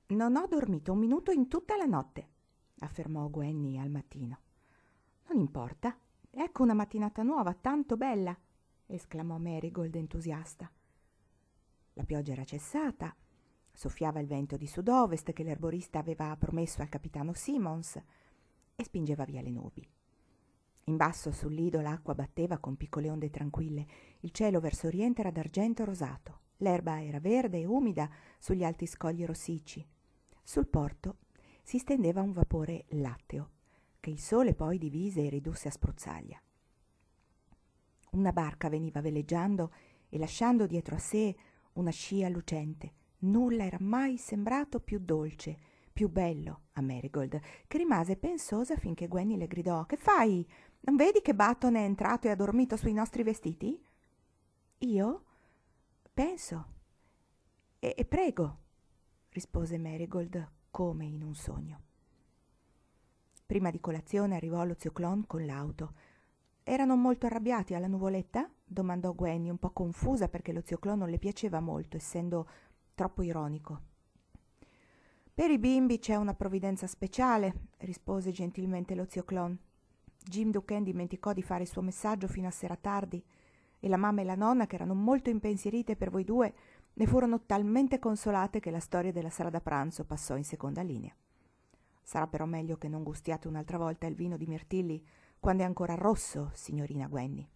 Non ho dormito un minuto in tutta la notte, affermò Gwenny al mattino. Non importa, ecco una mattinata nuova, tanto bella, esclamò Marigold entusiasta. La pioggia era cessata, soffiava il vento di sud-ovest che l'erborista aveva promesso al capitano Simmons e spingeva via le nubi. In basso sul lido l'acqua batteva con piccole onde tranquille, il cielo verso oriente era d'argento rosato, l'erba era verde e umida sugli alti scogli rossicci. Sul porto si stendeva un vapore latteo, che il sole poi divise e ridusse a spruzzaglia. Una barca veniva veleggiando e lasciando dietro a sé una scia lucente. Nulla era mai sembrato più dolce, più bello a Marigold, che rimase pensosa finché Gwenny le gridò: «Che fai? Non vedi che Button è entrato e ha dormito sui nostri vestiti?» «Io? Penso. E prego», rispose Marigold come in un sogno. Prima di colazione arrivò lo zio Clon con l'auto. «Erano molto arrabbiati alla nuvoletta?» domandò Gwenny, un po' confusa perché lo zio Clon non le piaceva molto, essendo troppo ironico. «Per i bimbi c'è una provvidenza speciale», rispose gentilmente lo zio Clon. «Jim Duquesne dimenticò di fare il suo messaggio fino a sera tardi e la mamma e la nonna, che erano molto impensierite per voi due, ne furono talmente consolate che la storia della sala da pranzo passò in seconda linea. Sarà però meglio che non gustiate un'altra volta il vino di mirtilli quando è ancora rosso, signorina Gwenny».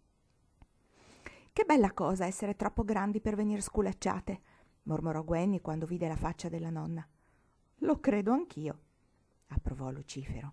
«Che bella cosa essere troppo grandi per venire sculacciate», mormorò Gwenny quando vide la faccia della nonna. «Lo credo anch'io», approvò Lucifero.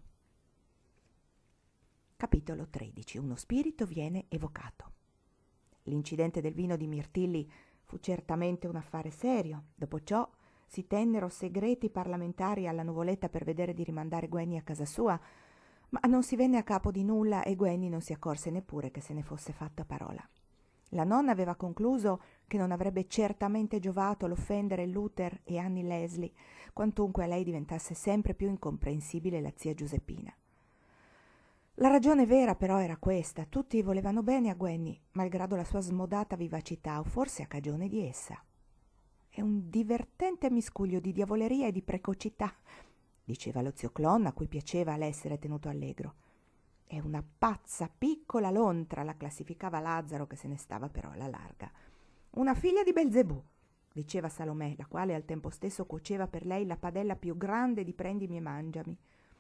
Capitolo 13. Uno spirito viene evocato. L'incidente del vino di mirtilli fu certamente un affare serio. Dopo ciò si tennero segreti parlamentari alla nuvoletta per vedere di rimandare Gwenny a casa sua, ma non si venne a capo di nulla e Gwenny non si accorse neppure che se ne fosse fatta parola. La nonna aveva concluso che non avrebbe certamente giovato l'offendere Luther e Annie Leslie, quantunque a lei diventasse sempre più incomprensibile la zia Giuseppina. La ragione vera però era questa: tutti volevano bene a Gwenny, malgrado la sua smodata vivacità, o forse a cagione di essa. «È un divertente miscuglio di diavoleria e di precocità», diceva lo zio Clon, a cui piaceva l'essere tenuto allegro. «È una pazza piccola lontra», la classificava Lazzaro, che se ne stava però alla larga. «Una figlia di Belzebù», diceva Salomè, la quale al tempo stesso cuoceva per lei la padella più grande di prendimi e mangiami.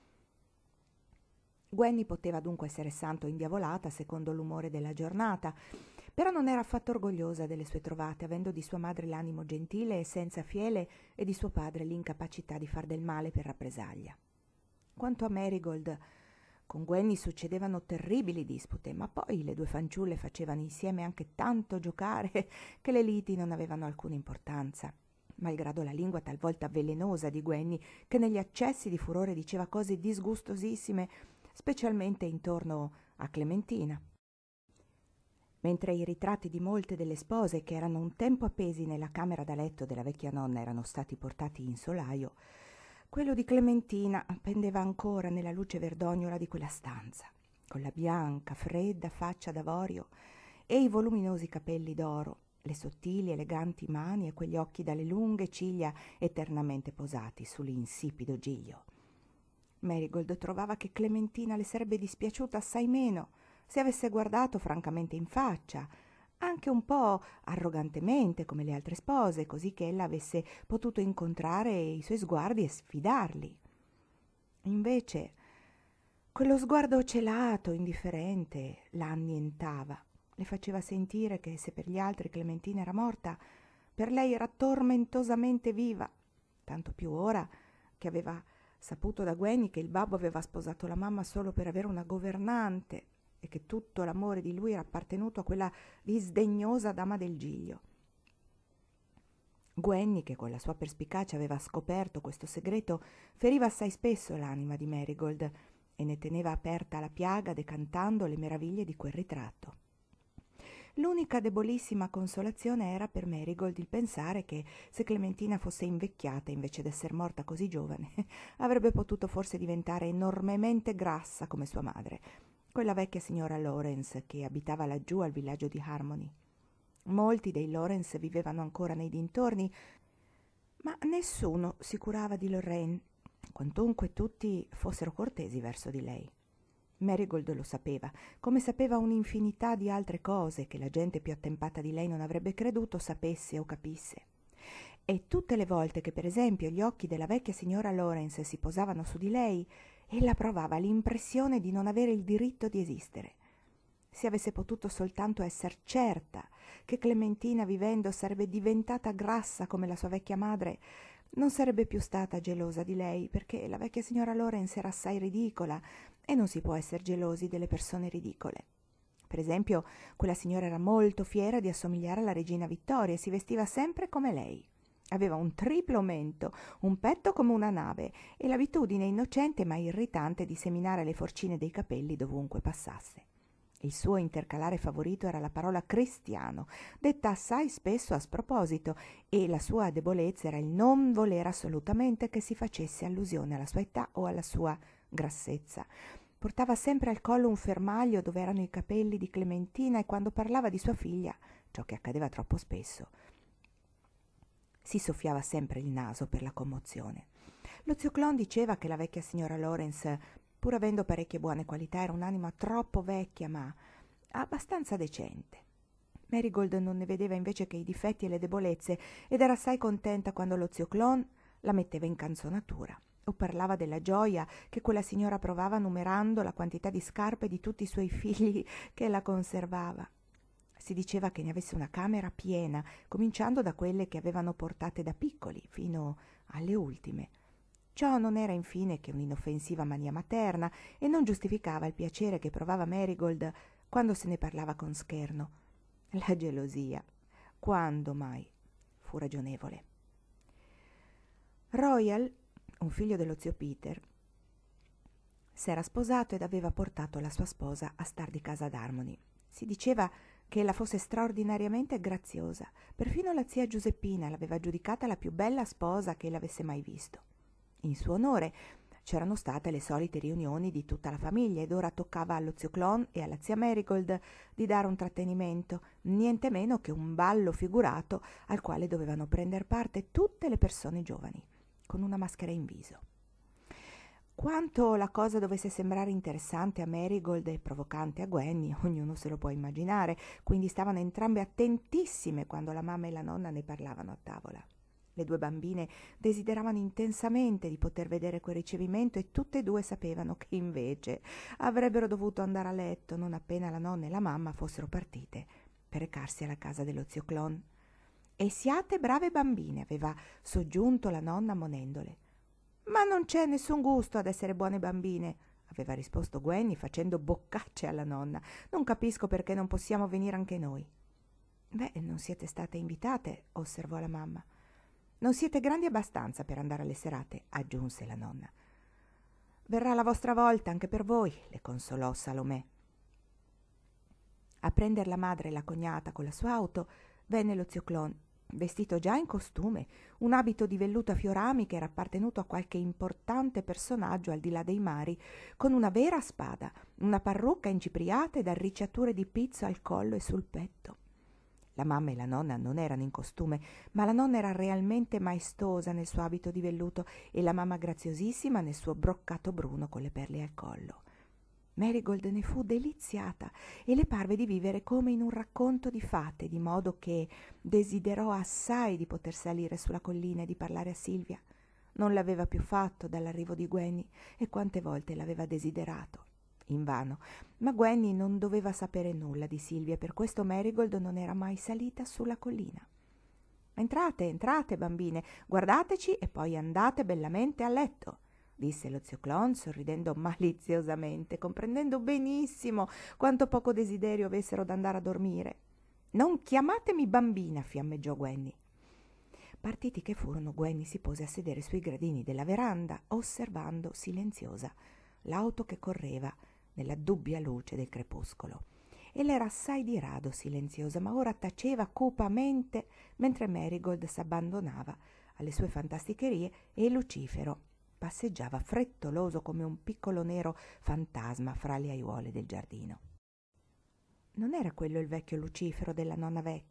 Gwenny poteva dunque essere santo indiavolata secondo l'umore della giornata, però non era affatto orgogliosa delle sue trovate, avendo di sua madre l'animo gentile e senza fiele e di suo padre l'incapacità di far del male per rappresaglia. Quanto a Marigold, con Gwenny succedevano terribili dispute, ma poi le due fanciulle facevano insieme anche tanto giocare che le liti non avevano alcuna importanza, malgrado la lingua talvolta velenosa di Gwenny, che negli accessi di furore diceva cose disgustosissime, specialmente intorno a Clementina. Mentre i ritratti di molte delle spose che erano un tempo appesi nella camera da letto della vecchia nonna erano stati portati in solaio, quello di Clementina pendeva ancora nella luce verdognola di quella stanza, con la bianca, fredda faccia d'avorio e i voluminosi capelli d'oro, le sottili, eleganti mani e quegli occhi dalle lunghe ciglia eternamente posati sull'insipido giglio. Marigold trovava che Clementina le sarebbe dispiaciuta assai meno se avesse guardato francamente in faccia, anche un po' arrogantemente come le altre spose, così che ella avesse potuto incontrare i suoi sguardi e sfidarli. Invece quello sguardo celato, indifferente, la annientava, le faceva sentire che se per gli altri Clementina era morta, per lei era tormentosamente viva, tanto più ora che aveva saputo da Gwenny che il babbo aveva sposato la mamma solo per avere una governante e che tutto l'amore di lui era appartenuto a quella disdegnosa dama del Giglio. Gwenny, che con la sua perspicacia aveva scoperto questo segreto, feriva assai spesso l'anima di Marigold e ne teneva aperta la piaga decantando le meraviglie di quel ritratto. L'unica debolissima consolazione era per Marigold il pensare che se Clementina fosse invecchiata invece d'esser morta così giovane, avrebbe potuto forse diventare enormemente grassa come sua madre, quella vecchia signora Lawrence che abitava laggiù al villaggio di Harmony. Molti dei Lawrence vivevano ancora nei dintorni, Ma nessuno si curava di Lorraine, quantunque tutti fossero cortesi verso di lei. Marigold lo sapeva, come sapeva un'infinità di altre cose che la gente più attempata di lei non avrebbe creduto sapesse o capisse. E tutte le volte che, per esempio, gli occhi della vecchia signora Lawrence si posavano su di lei, ella provava l'impressione di non avere il diritto di esistere. Se avesse potuto soltanto esser certa che Clementina, vivendo, sarebbe diventata grassa come la sua vecchia madre, non sarebbe più stata gelosa di lei, perché la vecchia signora Lawrence era assai ridicola e non si può essere gelosi delle persone ridicole. Per esempio, quella signora era molto fiera di assomigliare alla regina Vittoria e si vestiva sempre come lei. Aveva un triplo mento, un petto come una nave e l'abitudine innocente ma irritante di seminare le forcine dei capelli dovunque passasse. Il suo intercalare favorito era la parola cristiano, detta assai spesso a sproposito, e la sua debolezza era il non voler assolutamente che si facesse allusione alla sua età o alla sua grassezza. Portava sempre al collo un fermaglio dove erano i capelli di Clementina e quando parlava di sua figlia, ciò che accadeva troppo spesso, si soffiava sempre il naso per la commozione. Lo zio Clon diceva che la vecchia signora Lawrence, pur avendo parecchie buone qualità, era un'anima troppo vecchia ma abbastanza decente. Marigold non ne vedeva invece che i difetti e le debolezze ed era assai contenta quando lo zio Clon la metteva in canzonatura o parlava della gioia che quella signora provava numerando la quantità di scarpe di tutti i suoi figli che la conservava. Si diceva che ne avesse una camera piena, cominciando da quelle che avevano portate da piccoli fino alle ultime. Ciò non era infine che un'inoffensiva mania materna e non giustificava il piacere che provava Marigold quando se ne parlava con scherno. La gelosia, quando mai, fu ragionevole. Royal, un figlio dello zio Peter, s'era sposato ed aveva portato la sua sposa a star di casa ad Harmony. Si diceva che ella fosse straordinariamente graziosa. Perfino la zia Giuseppina l'aveva giudicata la più bella sposa che ella avesse mai visto. In suo onore c'erano state le solite riunioni di tutta la famiglia ed ora toccava allo zio Clon e alla zia Marigold di dare un trattenimento, niente meno che un ballo figurato al quale dovevano prender parte tutte le persone giovani, con una maschera in viso. Quanto la cosa dovesse sembrare interessante a Marigold e provocante a Gwenny, ognuno se lo può immaginare, quindi stavano entrambe attentissime quando la mamma e la nonna ne parlavano a tavola. Le due bambine desideravano intensamente di poter vedere quel ricevimento e tutte e due sapevano che invece avrebbero dovuto andare a letto non appena la nonna e la mamma fossero partite per recarsi alla casa dello zio Clon. «E siate brave bambine», aveva soggiunto la nonna ammonendole. «Ma non c'è nessun gusto ad essere buone bambine», aveva risposto Gwenny facendo boccacce alla nonna. «Non capisco perché non possiamo venire anche noi». «Beh, non siete state invitate», osservò la mamma. «Non siete grandi abbastanza per andare alle serate», aggiunse la nonna. «Verrà la vostra volta anche per voi», le consolò Salomè. A prender la madre e la cognata con la sua auto venne lo zio Clon, vestito già in costume, un abito di velluto a fiorami che era appartenuto a qualche importante personaggio al di là dei mari, con una vera spada, una parrucca incipriata ed arricciature di pizzo al collo e sul petto. La mamma e la nonna non erano in costume, ma la nonna era realmente maestosa nel suo abito di velluto e la mamma graziosissima nel suo broccato bruno con le perle al collo. Marigold ne fu deliziata e le parve di vivere come in un racconto di fate, di modo che desiderò assai di poter salire sulla collina e di parlare a Silvia. Non l'aveva più fatto dall'arrivo di Gwenny e quante volte l'aveva desiderato. Invano, ma Gwenny non doveva sapere nulla di Silvia e per questo Marigold non era mai salita sulla collina. «Entrate, entrate, bambine, guardateci e poi andate bellamente a letto», disse lo zio Clon sorridendo maliziosamente, comprendendo benissimo quanto poco desiderio avessero d'andare a dormire. «Non chiamatemi bambina», fiammeggiò Gwenny. Partiti che furono, Gwenny si pose a sedere sui gradini della veranda, osservando silenziosa l'auto che correva nella dubbia luce del crepuscolo. Ella era assai di rado silenziosa, ma ora taceva cupamente mentre Marigold s'abbandonava alle sue fantasticherie e Lucifero passeggiava frettoloso come un piccolo nero fantasma fra le aiuole del giardino. Non era quello il vecchio Lucifero della nonna vecchia.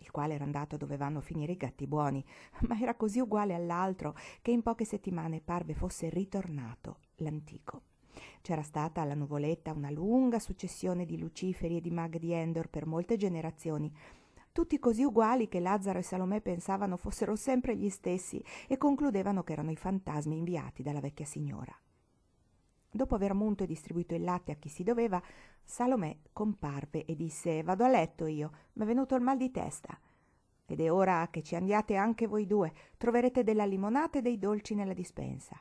il quale era andato dove vanno a finire i gatti buoni, ma era così uguale all'altro che in poche settimane parve fosse ritornato l'antico. C'era stata alla nuvoletta una lunga successione di Luciferi e di Mag di Endor per molte generazioni, tutti così uguali che Lazzaro e Salomè pensavano fossero sempre gli stessi e concludevano che erano i fantasmi inviati dalla vecchia signora. Dopo aver munto e distribuito il latte a chi si doveva, Salomè comparve e disse: «Vado a letto io, m'è venuto il mal di testa. Ed è ora che ci andiate anche voi due, troverete della limonata e dei dolci nella dispensa».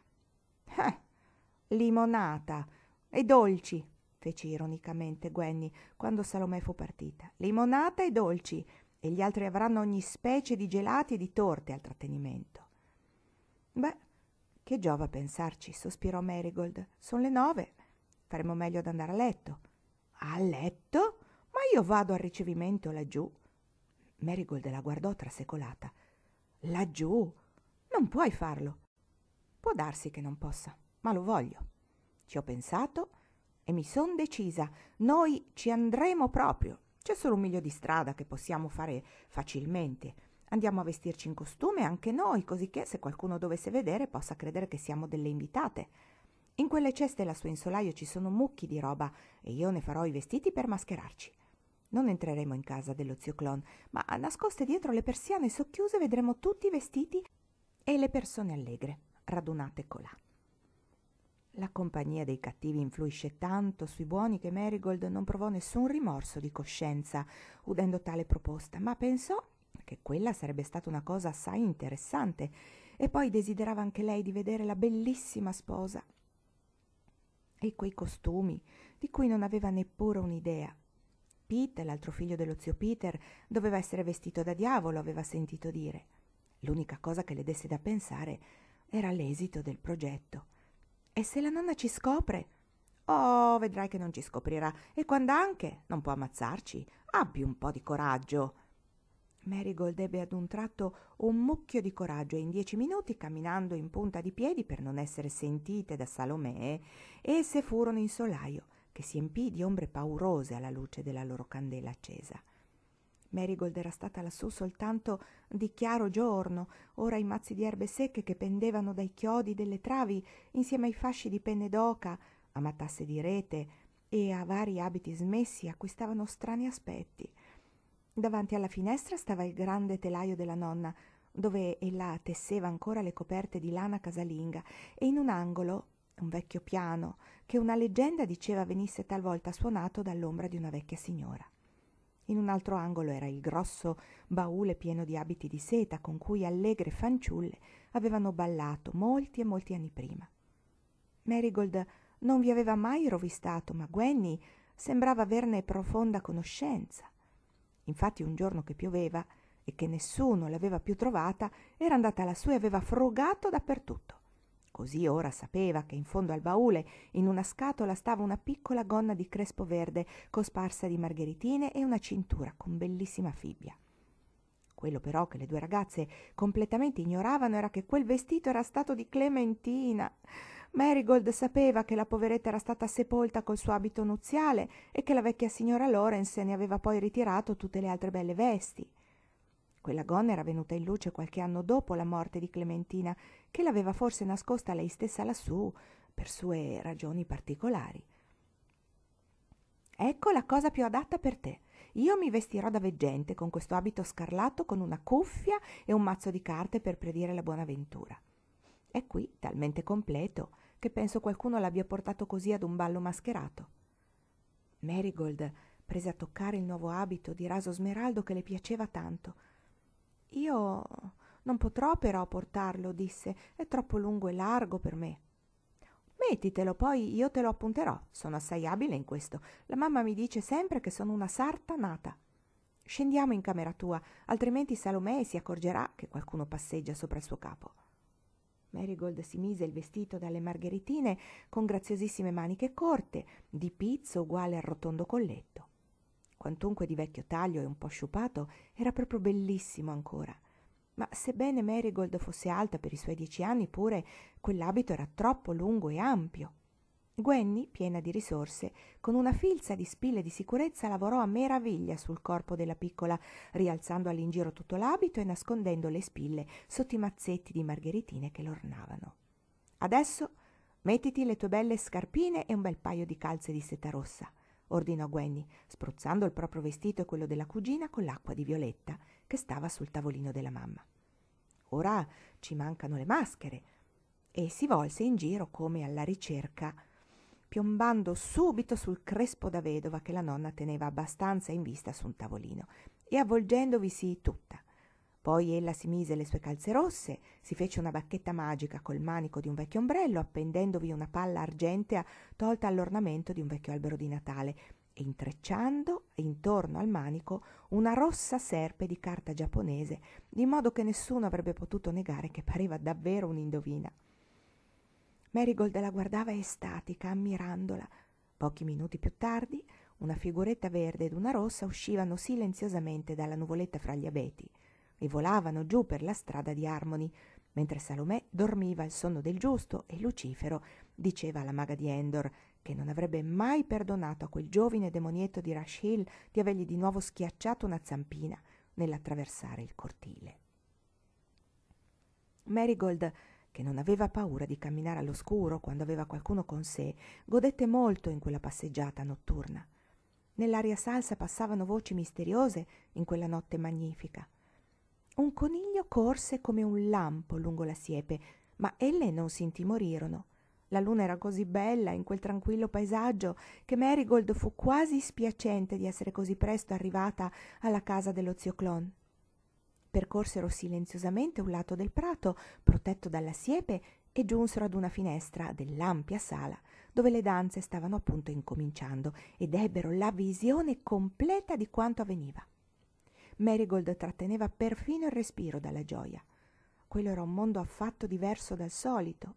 Limonata e dolci, fece ironicamente Gwenny quando Salomè fu partita. Limonata e dolci, e gli altri avranno ogni specie di gelati e di torte al trattenimento. Beh, che giova pensarci, sospirò Marigold. Sono le 9, faremo meglio ad andare a letto. A letto? Ma io vado al ricevimento laggiù. Marigold la guardò trasecolata. Laggiù? Non puoi farlo. Può darsi che non possa, ma lo voglio. Ci ho pensato e mi son decisa. Noi ci andremo proprio. C'è solo 1 miglio di strada che possiamo fare facilmente. Andiamo a vestirci in costume anche noi, così che se qualcuno dovesse vedere possa credere che siamo delle invitate. In quelle ceste lassù in solaio ci sono mucchi di roba e io ne farò i vestiti per mascherarci. Non entreremo in casa dello zio Clon, ma nascoste dietro le persiane socchiuse vedremo tutti i vestiti e le persone allegre, radunate colà. La compagnia dei cattivi influisce tanto sui buoni che Marigold non provò nessun rimorso di coscienza udendo tale proposta, ma pensò che quella sarebbe stata una cosa assai interessante e poi desiderava anche lei di vedere la bellissima sposa e quei costumi di cui non aveva neppure un'idea. Pete, l'altro figlio dello zio Peter, doveva essere vestito da diavolo, aveva sentito dire. L'unica cosa che le desse da pensare era l'esito del progetto. E se la nonna ci scopre? Oh, vedrai che non ci scoprirà. E quand'anche non può ammazzarci. Abbi un po' di coraggio. Marigold ebbe ad un tratto un mucchio di coraggio e in 10 minuti, camminando in punta di piedi per non essere sentite da Salomè, esse furono in solaio, che si empì di ombre paurose alla luce della loro candela accesa. Marigold era stata lassù soltanto di chiaro giorno, ora i mazzi di erbe secche che pendevano dai chiodi delle travi, insieme ai fasci di penne d'oca, a matasse di rete e a vari abiti smessi, acquistavano strani aspetti. Davanti alla finestra stava il grande telaio della nonna, dove ella tesseva ancora le coperte di lana casalinga, e in un angolo un vecchio piano che una leggenda diceva venisse talvolta suonato dall'ombra di una vecchia signora. In un altro angolo era il grosso baule pieno di abiti di seta con cui allegre fanciulle avevano ballato molti e molti anni prima. Marigold non vi aveva mai rovistato, ma Gwenny sembrava averne profonda conoscenza. Infatti un giorno che pioveva e che nessuno l'aveva più trovata, era andata lassù e aveva frugato dappertutto. Così ora sapeva che in fondo al baule, in una scatola, stava una piccola gonna di crespo verde cosparsa di margheritine e una cintura con bellissima fibbia. Quello però che le 2 ragazze completamente ignoravano era che quel vestito era stato di Clementina. Marigold sapeva che la poveretta era stata sepolta col suo abito nuziale e che la vecchia signora Lawrence ne aveva poi ritirato tutte le altre belle vesti. Quella gonna era venuta in luce qualche anno dopo la morte di Clementina, che l'aveva forse nascosta lei stessa lassù per sue ragioni particolari. «Ecco la cosa più adatta per te. Io mi vestirò da veggente con questo abito scarlatto con una cuffia e un mazzo di carte per predire la buona ventura. È qui talmente completo che penso qualcuno l'abbia portato così ad un ballo mascherato». Marigold prese a toccare il nuovo abito di raso smeraldo che le piaceva tanto. «Io non potrò però portarlo», disse, «è troppo lungo e largo per me». «Mettitelo, poi io te lo appunterò, sono assai abile in questo. La mamma mi dice sempre che sono una sarta nata. Scendiamo in camera tua, altrimenti Salomè si accorgerà che qualcuno passeggia sopra il suo capo». Marigold si mise il vestito dalle margheritine con graziosissime maniche corte, di pizzo uguale al rotondo colletto. Quantunque di vecchio taglio e un po' sciupato, era proprio bellissimo ancora. Ma sebbene Marigold fosse alta per i suoi 10 anni, pure quell'abito era troppo lungo e ampio. Gwenny, piena di risorse, con una filza di spille di sicurezza lavorò a meraviglia sul corpo della piccola, rialzando all'ingiro tutto l'abito e nascondendo le spille sotto i mazzetti di margheritine che l'ornavano. «Adesso mettiti le tue belle scarpine e un bel paio di calze di seta rossa», ordinò Gwenny, spruzzando il proprio vestito e quello della cugina con l'acqua di Violetta che stava sul tavolino della mamma. «Ora ci mancano le maschere», e si volse in giro come alla ricerca, piombando subito sul crespo da vedova che la nonna teneva abbastanza in vista su un tavolino e avvolgendovisi tutta. Poi ella si mise le sue calze rosse, si fece una bacchetta magica col manico di un vecchio ombrello, appendendovi una palla argentea tolta all'ornamento di un vecchio albero di Natale e intrecciando intorno al manico una rossa serpe di carta giapponese, di modo che nessuno avrebbe potuto negare che pareva davvero un'indovina. Marigold la guardava estatica, ammirandola. Pochi minuti più tardi, una figuretta verde ed una rossa uscivano silenziosamente dalla nuvoletta fra gli abeti e volavano giù per la strada di Harmony, mentre Salomè dormiva il sonno del giusto e Lucifero diceva alla maga di Endor che non avrebbe mai perdonato a quel giovine demonietto di Rush Hill di avergli di nuovo schiacciato una zampina nell'attraversare il cortile. Marigold, che non aveva paura di camminare all'oscuro quando aveva qualcuno con sé, godette molto in quella passeggiata notturna. Nell'aria salsa passavano voci misteriose in quella notte magnifica. Un coniglio corse come un lampo lungo la siepe, ma elle non si intimorirono. La luna era così bella in quel tranquillo paesaggio che Marigold fu quasi spiacente di essere così presto arrivata alla casa dello zio Clon. Percorsero silenziosamente un lato del prato, protetto dalla siepe, e giunsero ad una finestra dell'ampia sala, dove le danze stavano appunto incominciando, ed ebbero la visione completa di quanto avveniva. Marigold tratteneva perfino il respiro dalla gioia. Quello era un mondo affatto diverso dal solito.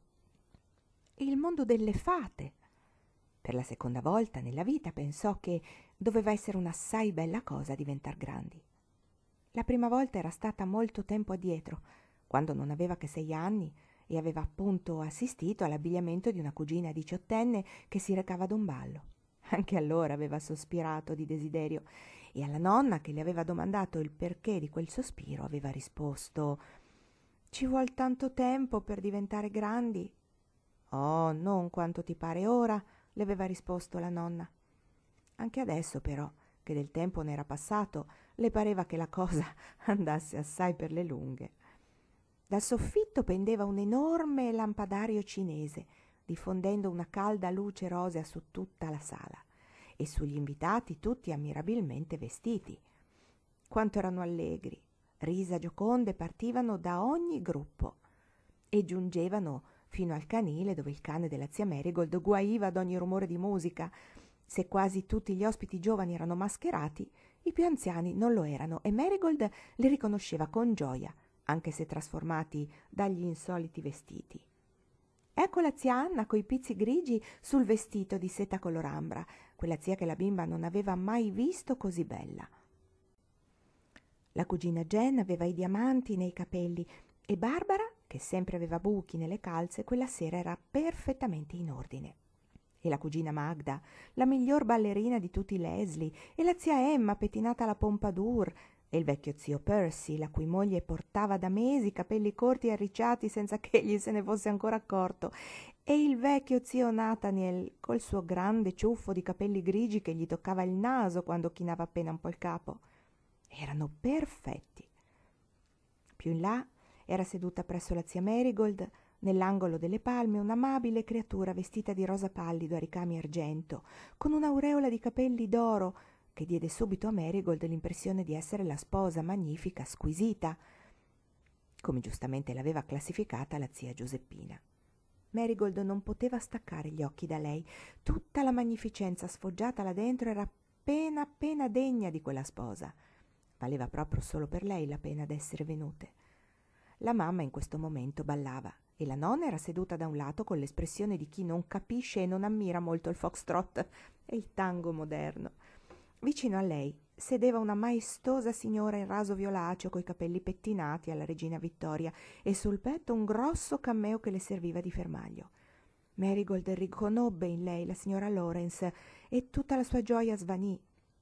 Il mondo delle fate. Per la seconda volta nella vita pensò che doveva essere un'assai bella cosa diventar grandi. La prima volta era stata molto tempo addietro, quando non aveva che 6 anni e aveva appunto assistito all'abbigliamento di una cugina diciottenne che si recava ad un ballo. Anche allora aveva sospirato di desiderio e alla nonna, che le aveva domandato il perché di quel sospiro, aveva risposto: «Ci vuol tanto tempo per diventare grandi». «Oh, non quanto ti pare ora», le aveva risposto la nonna. Anche adesso però, che del tempo n'era passato, le pareva che la cosa andasse assai per le lunghe. Dal soffitto pendeva un enorme lampadario cinese, diffondendo una calda luce rosea su tutta la sala, e sugli invitati tutti ammirabilmente vestiti. Quanto erano allegri! Risa gioconde partivano da ogni gruppo e giungevano fino al canile, dove il cane della zia Marigold guaiva ad ogni rumore di musica. Se quasi tutti gli ospiti giovani erano mascherati, i più anziani non lo erano, e Marigold li riconosceva con gioia, anche se trasformati dagli insoliti vestiti. «Ecco la zia Anna coi pizzi grigi sul vestito di seta color ambra», quella zia che la bimba non aveva mai visto così bella. La cugina Jen aveva i diamanti nei capelli e Barbara, che sempre aveva buchi nelle calze, quella sera era perfettamente in ordine. E la cugina Magda, la miglior ballerina di tutti i Leslie, e la zia Emma pettinata alla pompadour, e il vecchio zio Percy, la cui moglie portava da mesi i capelli corti e arricciati senza che egli se ne fosse ancora accorto, e il vecchio zio Nathaniel col suo grande ciuffo di capelli grigi che gli toccava il naso quando chinava appena un po' il capo. Erano perfetti. Più in là era seduta presso la zia Marigold, nell'angolo delle palme, un'amabile creatura vestita di rosa pallido a ricami argento, con un'aureola di capelli d'oro che diede subito a Marigold l'impressione di essere la sposa magnifica, squisita, come giustamente l'aveva classificata la zia Giuseppina. Marigold non poteva staccare gli occhi da lei. Tutta la magnificenza sfoggiata là dentro era appena degna di quella sposa. Valeva proprio solo per lei la pena d'essere venute. La mamma in questo momento ballava e la nonna era seduta da un lato con l'espressione di chi non capisce e non ammira molto il foxtrot e il tango moderno. Vicino a lei sedeva una maestosa signora in raso violaceo coi capelli pettinati alla regina Vittoria e sul petto un grosso cammeo che le serviva di fermaglio. Marigold riconobbe in lei la signora Lawrence e tutta la sua gioia svanì.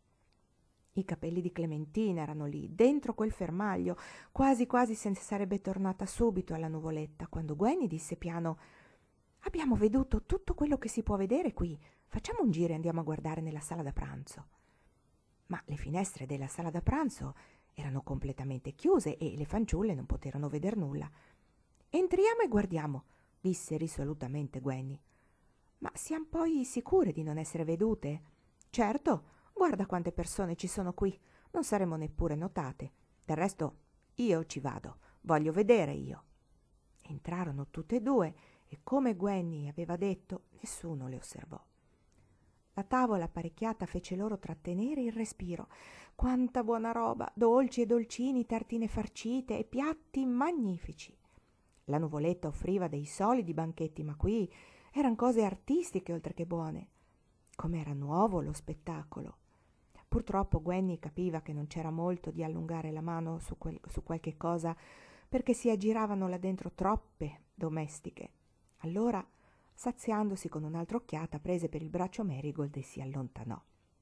I capelli di Clementina erano lì, dentro quel fermaglio, quasi quasi se ne sarebbe tornata subito alla nuvoletta, quando Gwenny disse piano: «Abbiamo veduto tutto quello che si può vedere qui. Facciamo un giro e andiamo a guardare nella sala da pranzo». Ma le finestre della sala da pranzo erano completamente chiuse e le fanciulle non poterono veder nulla. «Entriamo e guardiamo», disse risolutamente Gwenny. «Ma siamo poi sicure di non essere vedute?» «Certo, guarda quante persone ci sono qui, non saremo neppure notate. Del resto io ci vado, voglio vedere io». Entrarono tutte e due e, come Gwenny aveva detto, nessuno le osservò. La tavola apparecchiata fece loro trattenere il respiro. Quanta buona roba, dolci e dolcini, tartine farcite e piatti magnifici. La nuvoletta offriva dei solidi banchetti, ma qui eran cose artistiche oltre che buone. Com'era nuovo lo spettacolo. Purtroppo Gwenny capiva che non c'era molto di allungare la mano su qualche cosa, perché si aggiravano là dentro troppe domestiche. Allora, saziandosi con un'altra occhiata, prese per il braccio Marigold e si allontanò.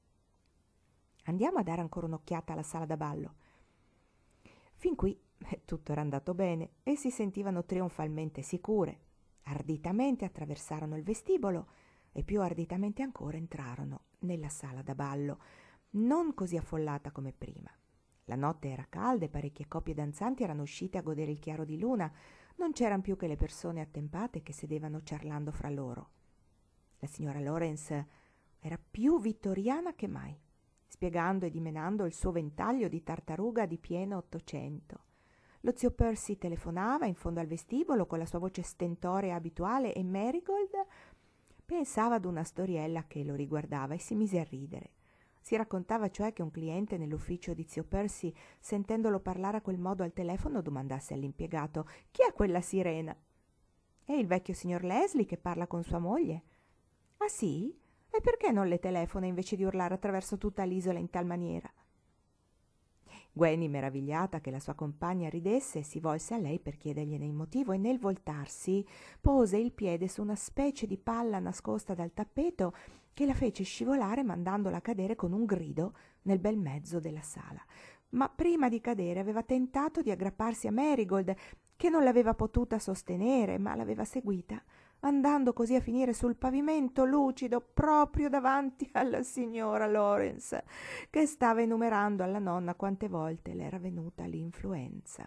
«Andiamo a dare ancora un'occhiata alla sala da ballo». Fin qui tutto era andato bene e si sentivano trionfalmente sicure. Arditamente attraversarono il vestibolo e più arditamente ancora entrarono nella sala da ballo, non così affollata come prima. La notte era calda e parecchie coppie danzanti erano uscite a godere il chiaro di luna. Non c'eran più che le persone attempate che sedevano ciarlando fra loro. La signora Lawrence era più vittoriana che mai, spiegando e dimenando il suo ventaglio di tartaruga di pieno 800. Lo zio Percy telefonava in fondo al vestibolo con la sua voce stentorea abituale e Marigold pensava ad una storiella che lo riguardava e si mise a ridere. Si raccontava cioè che un cliente nell'ufficio di zio Percy, sentendolo parlare a quel modo al telefono, domandasse all'impiegato: «Chi è quella sirena?» «È il vecchio signor Leslie che parla con sua moglie». «Ah sì? E perché non le telefona invece di urlare attraverso tutta l'isola in tal maniera?» Gwenny, meravigliata che la sua compagna ridesse, si volse a lei per chiedergliene il motivo e nel voltarsi pose il piede su una specie di palla nascosta dal tappeto che la fece scivolare mandandola a cadere con un grido nel bel mezzo della sala. Ma prima di cadere aveva tentato di aggrapparsi a Marigold, che non l'aveva potuta sostenere, ma l'aveva seguita, andando così a finire sul pavimento lucido proprio davanti alla signora Lawrence, che stava enumerando alla nonna quante volte le era venuta l'influenza.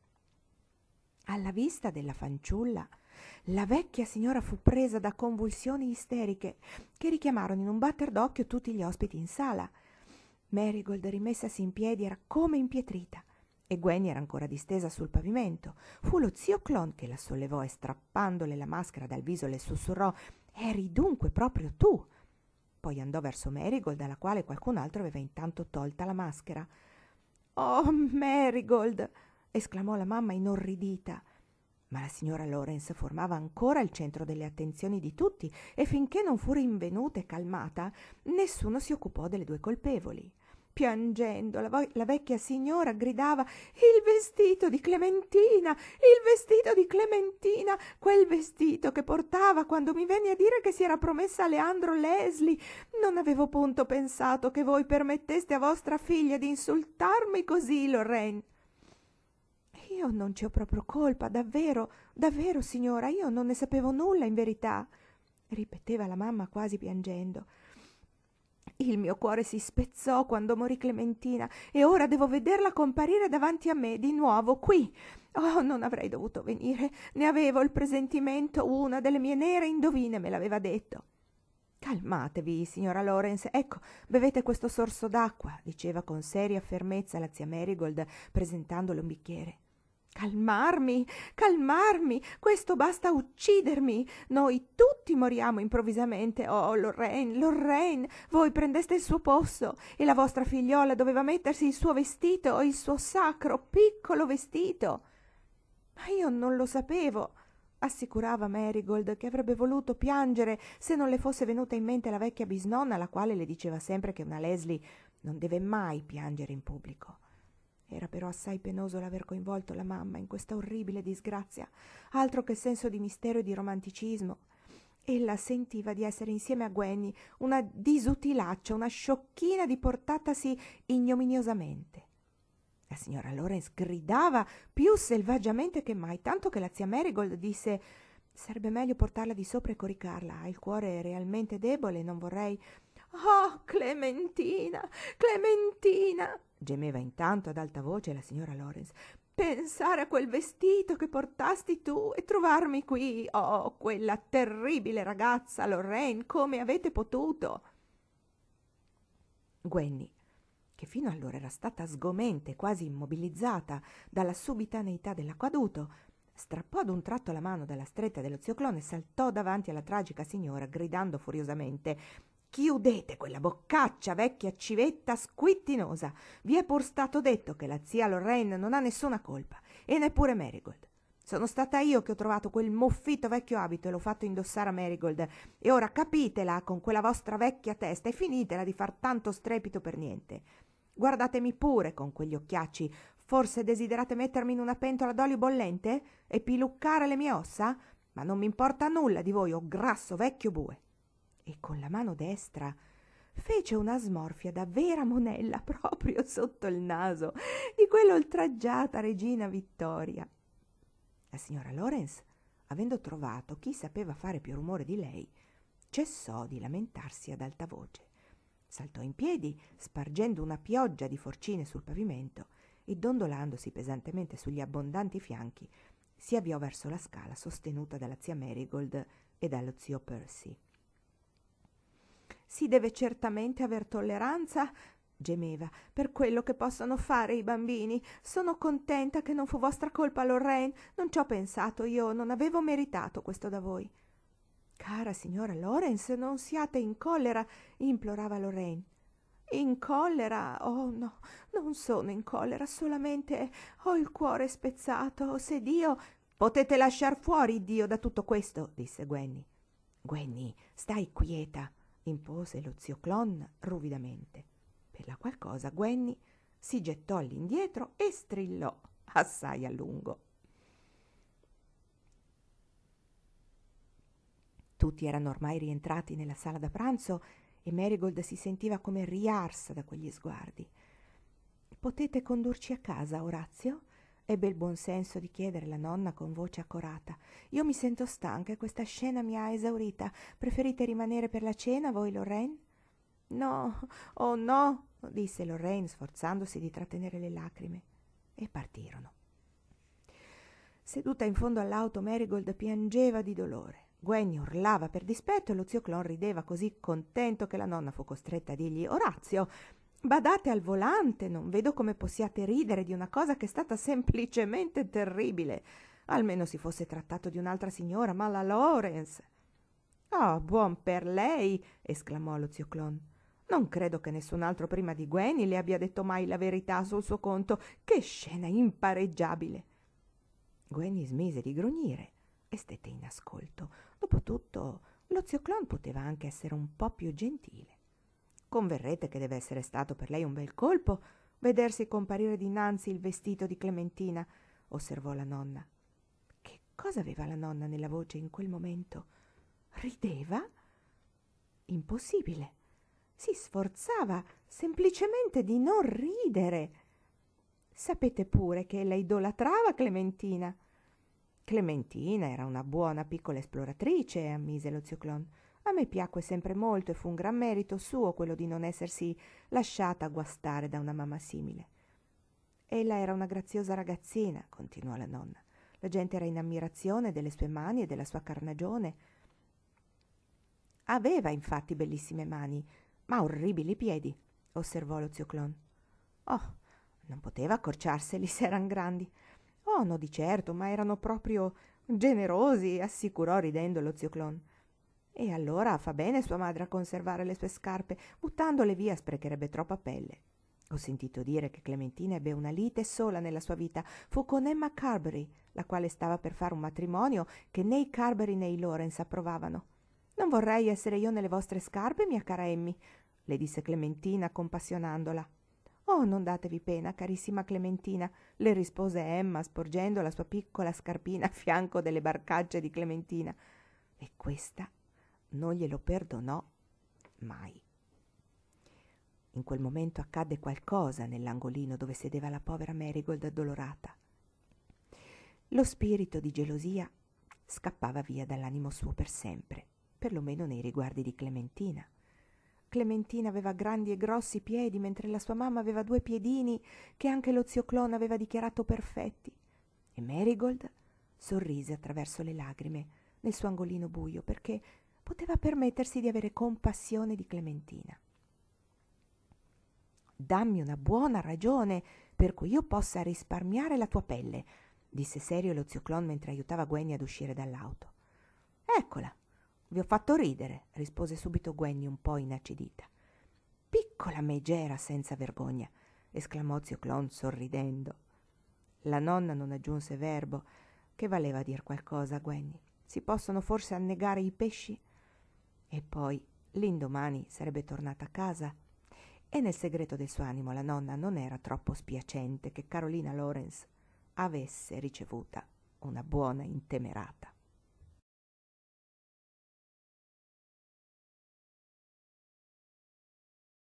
Alla vista della fanciulla, la vecchia signora fu presa da convulsioni isteriche che richiamarono in un batter d'occhio tutti gli ospiti in sala. Marigold, rimessasi in piedi, era come impietrita e Gwenny era ancora distesa sul pavimento. Fu lo zio Clon che la sollevò e, strappandole la maschera dal viso, le sussurrò: «Eri dunque proprio tu?» Poi andò verso Marigold, alla quale qualcun altro aveva intanto tolta la maschera. «Oh, Marigold!» esclamò la mamma inorridita. Ma la signora Lawrence formava ancora il centro delle attenzioni di tutti e finché non fu rinvenuta e calmata, nessuno si occupò delle due colpevoli. Piangendo, la vecchia signora gridava: «Il vestito di Clementina! Il vestito di Clementina! Quel vestito che portava quando mi venne a dire che si era promessa a Leandro Leslie! Non avevo punto pensato che voi permetteste a vostra figlia di insultarmi così, Lorraine!» «Io non ci ho proprio colpa, davvero, davvero, signora, io non ne sapevo nulla in verità», ripeteva la mamma quasi piangendo. «Il mio cuore si spezzò quando morì Clementina e ora devo vederla comparire davanti a me di nuovo qui. Oh, non avrei dovuto venire, ne avevo il presentimento, una delle mie nere indovine me l'aveva detto». «Calmatevi, signora Lawrence, ecco, bevete questo sorso d'acqua», diceva con seria fermezza la zia Marigold, presentandole un bicchiere. «Calmarmi, calmarmi, questo basta a uccidermi. Noi tutti moriamo improvvisamente. Oh, Lorraine, Lorraine, voi prendeste il suo posto e la vostra figliola doveva mettersi il suo vestito, il suo sacro piccolo vestito». «Ma io non lo sapevo», assicurava Marigold, che avrebbe voluto piangere se non le fosse venuta in mente la vecchia bisnonna, la quale le diceva sempre che una Leslie non deve mai piangere in pubblico. Era però assai penoso l'aver coinvolto la mamma in questa orribile disgrazia, altro che senso di mistero e di romanticismo. Ella sentiva di essere insieme a Gwenny una disutilaccia, una sciocchina diportatasi ignominiosamente. La signora Lawrence gridava più selvaggiamente che mai, tanto che la zia Marigold disse: «Sarebbe meglio portarla di sopra e coricarla. Ha il cuore realmente debole e non vorrei...» «Oh, Clementina, Clementina!» gemeva intanto ad alta voce la signora Lawrence. «Pensare a quel vestito che portasti tu e trovarmi qui! Oh, quella terribile ragazza, Lorraine, come avete potuto?» Gwenny, che fino allora era stata sgomente, quasi immobilizzata dalla subitaneità dell'accaduto, strappò ad un tratto la mano dalla stretta dello zio Clone e saltò davanti alla tragica signora, gridando furiosamente: «Chiudete quella boccaccia, vecchia civetta squittinosa! Vi è pur stato detto che la zia Lorraine non ha nessuna colpa, e neppure Marigold. Sono stata io che ho trovato quel muffito vecchio abito e l'ho fatto indossare a Marigold, e ora capitela con quella vostra vecchia testa e finitela di far tanto strepito per niente. Guardatemi pure con quegli occhiacci. Forse desiderate mettermi in una pentola d'olio bollente e piluccare le mie ossa? Ma non mi importa nulla di voi, o grasso vecchio bue!» E con la mano destra fece una smorfia da vera monella proprio sotto il naso di quell'oltraggiata regina Vittoria. La signora Lawrence, avendo trovato chi sapeva fare più rumore di lei, cessò di lamentarsi ad alta voce. Saltò in piedi, spargendo una pioggia di forcine sul pavimento, e dondolandosi pesantemente sugli abbondanti fianchi, si avviò verso la scala sostenuta dalla zia Marigold e dallo zio Percy. «Si deve certamente aver tolleranza», gemeva, «per quello che possono fare i bambini. Sono contenta che non fu vostra colpa, Lorraine. Non ci ho pensato, io non avevo meritato questo da voi». «Cara signora Lawrence, non siate in collera», implorava Lorraine. «In collera? Oh no, non sono in collera, solamente ho il cuore spezzato. Se Dio...» «Potete lasciar fuori Dio da tutto questo», disse Gwenny. «Gwenny, stai quieta», impose lo zio Clon ruvidamente. Per la qual cosa Gwenny si gettò all'indietro e strillò assai a lungo. Tutti erano ormai rientrati nella sala da pranzo e Marigold si sentiva come riarsa da quegli sguardi. «Potete condurci a casa, Orazio?» ebbe il buon senso di chiedere la nonna con voce accorata. «Io mi sento stanca e questa scena mi ha esaurita. Preferite rimanere per la cena, voi, Lorraine?» «No, oh no», disse Lorraine, sforzandosi di trattenere le lacrime. E partirono. Seduta in fondo all'auto, Marigold piangeva di dolore. Gwenny urlava per dispetto e lo zio Clon rideva così contento che la nonna fu costretta a dirgli: «Orazio, badate al volante, non vedo come possiate ridere di una cosa che è stata semplicemente terribile. Almeno si fosse trattato di un'altra signora, ma la Lawrence...» «Oh, buon per lei!» esclamò lo zio Clon. «Non credo che nessun altro prima di Gwenny le abbia detto mai la verità sul suo conto. Che scena impareggiabile!» Gwenny smise di grugnire e stette in ascolto. Dopotutto, lo zio Clon poteva anche essere un po' più gentile. «Converrete che deve essere stato per lei un bel colpo vedersi comparire dinanzi il vestito di Clementina», osservò la nonna. Che cosa aveva la nonna nella voce in quel momento? Rideva? Impossibile. Si sforzava semplicemente di non ridere. Sapete pure che ella idolatrava Clementina. Clementina era una buona piccola esploratrice, ammise lo zio Clon. A me piacque sempre molto e fu un gran merito suo quello di non essersi lasciata guastare da una mamma simile. Ella era una graziosa ragazzina, continuò la nonna. La gente era in ammirazione delle sue mani e della sua carnagione. Aveva infatti bellissime mani, ma orribili piedi, osservò lo zio Clon. «Oh, non poteva accorciarseli se eran grandi». «Oh, no, di certo, ma erano proprio generosi», assicurò ridendo lo zio Clon. «E allora fa bene sua madre a conservare le sue scarpe. Buttandole via sprecherebbe troppa pelle. Ho sentito dire che Clementina ebbe una lite sola nella sua vita. Fu con Emma Carberry, la quale stava per fare un matrimonio che né i Carberry né i Lawrence approvavano. Non vorrei essere io nelle vostre scarpe, mia cara Emmy», le disse Clementina compassionandola. «Oh, non datevi pena, carissima Clementina», le rispose Emma, sporgendo la sua piccola scarpina a fianco delle barcacce di Clementina. E questa non glielo perdonò mai. In quel momento accadde qualcosa nell'angolino dove sedeva la povera Marigold addolorata. Lo spirito di gelosia scappava via dall'animo suo per sempre, perlomeno nei riguardi di Clementina. Clementina aveva grandi e grossi piedi, mentre la sua mamma aveva 2 piedini che anche lo zio Clon aveva dichiarato perfetti. E Marigold sorrise attraverso le lagrime nel suo angolino buio perché poteva permettersi di avere compassione di Clementina. «Dammi una buona ragione per cui io possa risparmiare la tua pelle», disse serio lo zio Clon mentre aiutava Gwenny ad uscire dall'auto. «Eccola, vi ho fatto ridere», rispose subito Gwenny un po' inacidita. «Piccola megera senza vergogna», esclamò zio Clon sorridendo. La nonna non aggiunse verbo, che valeva a dir qualcosa a Gwenny. Si possono forse annegare i pesci? E poi l'indomani sarebbe tornata a casa. E nel segreto del suo animo la nonna non era troppo spiacente che Carolina Lawrence avesse ricevuta una buona intemerata.